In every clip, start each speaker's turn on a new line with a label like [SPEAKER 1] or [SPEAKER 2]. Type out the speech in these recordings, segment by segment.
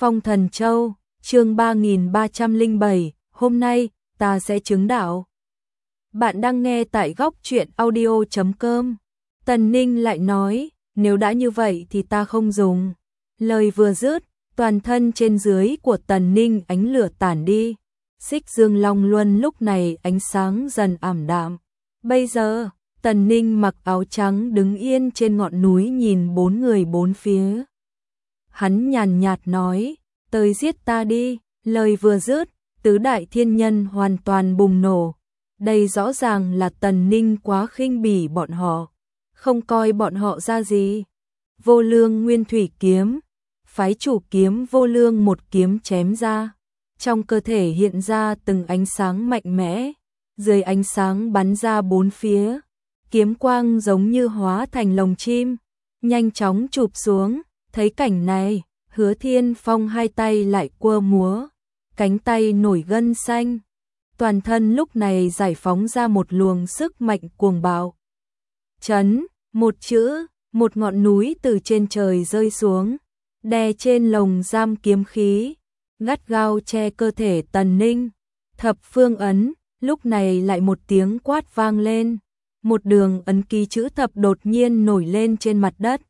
[SPEAKER 1] Phong Thần Châu, chương 3307, hôm nay, ta sẽ chứng đạo. Bạn đang nghe tại góc truyện audio.com. Tần Ninh lại nói, nếu đã như vậy thì ta không dùng. Lời vừa dứt, toàn thân trên dưới của Tần Ninh ánh lửa tản đi. Xích Dương Long Luân lúc này ánh sáng dần ảm đạm. Bây giờ, Tần Ninh mặc áo trắng đứng yên trên ngọn núi nhìn bốn người bốn phía. Hắn nhàn nhạt nói, tới giết ta đi. Lời vừa dứt, tứ đại thiên nhân hoàn toàn bùng nổ. Đây rõ ràng là Tần Ninh quá khinh bỉ bọn họ, không coi bọn họ ra gì. Vô Lương Nguyên Thủy Kiếm, phái chủ kiếm Vô Lương một kiếm chém ra. Trong cơ thể hiện ra từng ánh sáng mạnh mẽ, dưới ánh sáng bắn ra bốn phía. Kiếm quang giống như hóa thành lồng chim, nhanh chóng chụp xuống. Thấy cảnh này, Hứa Thiên Phong hai tay lại quơ múa, cánh tay nổi gân xanh. Toàn thân lúc này giải phóng ra một luồng sức mạnh cuồng bạo. Chấn, một chữ, một ngọn núi từ trên trời rơi xuống, đè trên lồng giam kiếm khí, gắt gao che cơ thể Tần Ninh. Thập phương ấn, lúc này lại một tiếng quát vang lên. Một đường ấn ký chữ thập đột nhiên nổi lên trên mặt đất.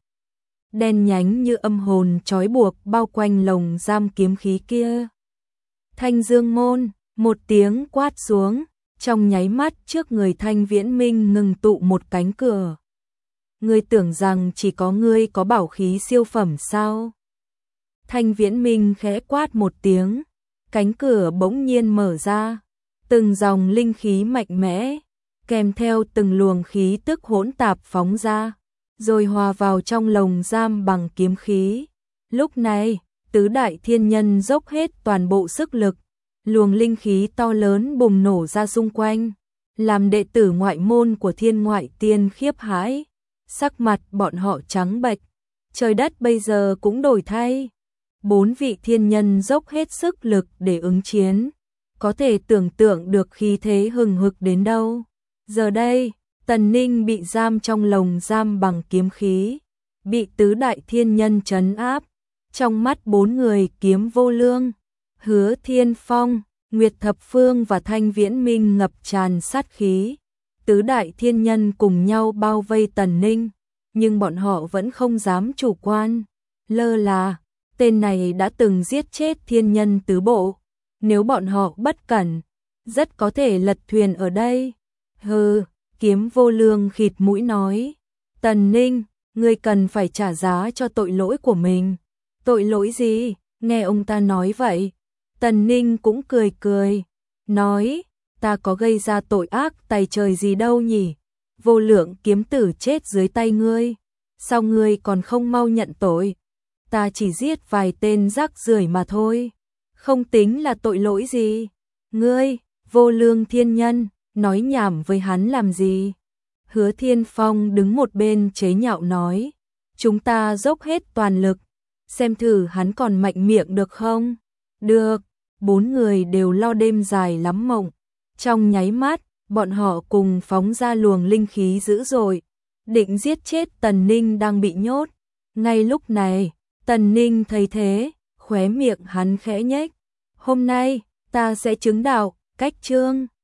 [SPEAKER 1] Đen nhánh như âm hồn trói buộc bao quanh lồng giam kiếm khí kia. Thanh Dương Môn, một tiếng quát xuống, trong nháy mắt trước người Thanh Viễn Minh ngừng tụ một cánh cửa. Ngươi tưởng rằng chỉ có ngươi có bảo khí siêu phẩm sao? Thanh Viễn Minh khẽ quát một tiếng, cánh cửa bỗng nhiên mở ra, từng dòng linh khí mạnh mẽ, kèm theo từng luồng khí tức hỗn tạp phóng ra, rồi hòa vào trong lồng giam bằng kiếm khí. Lúc này, tứ đại thiên nhân dốc hết toàn bộ sức lực, luồng linh khí to lớn bùng nổ ra xung quanh, làm đệ tử ngoại môn của Thiên Ngoại Tiên khiếp hãi, sắc mặt bọn họ trắng bệch, trời đất bây giờ cũng đổi thay. Bốn vị thiên nhân dốc hết sức lực để ứng chiến, có thể tưởng tượng được khí thế hừng hực đến đâu. Giờ đây, Tần Ninh bị giam trong lồng giam bằng kiếm khí, bị tứ đại thiên nhân trấn áp. Trong mắt bốn người kiếm Vô Lương, Hứa Thiên Phong, Nguyệt Thập Phương và Thanh Viễn Minh ngập tràn sát khí. Tứ đại thiên nhân cùng nhau bao vây Tần Ninh, nhưng bọn họ vẫn không dám chủ quan, lơ là. Tên này đã từng giết chết thiên nhân tứ bộ, nếu bọn họ bất cẩn, rất có thể lật thuyền ở đây. Hừ, kiếm Vô Lương khịt mũi nói, Tần Ninh, ngươi cần phải trả giá cho tội lỗi của mình. Tội lỗi gì? Nghe ông ta nói vậy, Tần Ninh cũng cười cười, nói, ta có gây ra tội ác tày trời gì đâu nhỉ? Vô Lượng kiếm tử chết dưới tay ngươi, sao ngươi còn không mau nhận tội? Ta chỉ giết vài tên rác rưởi mà thôi, không tính là tội lỗi gì. Ngươi, Vô Lương thiên nhân, nói nhảm với hắn làm gì? Hứa Thiên Phong đứng một bên chế nhạo nói, chúng ta dốc hết toàn lực, xem thử hắn còn mạnh miệng được không? Được, bốn người đều lo đêm dài lắm mộng. Trong nháy mắt, bọn họ cùng phóng ra luồng linh khí dữ dội, định giết chết Tần Ninh đang bị nhốt. Ngay lúc này, Tần Ninh thấy thế, khóe miệng hắn khẽ nhếch. Hôm nay, ta sẽ chứng đạo, cách chương.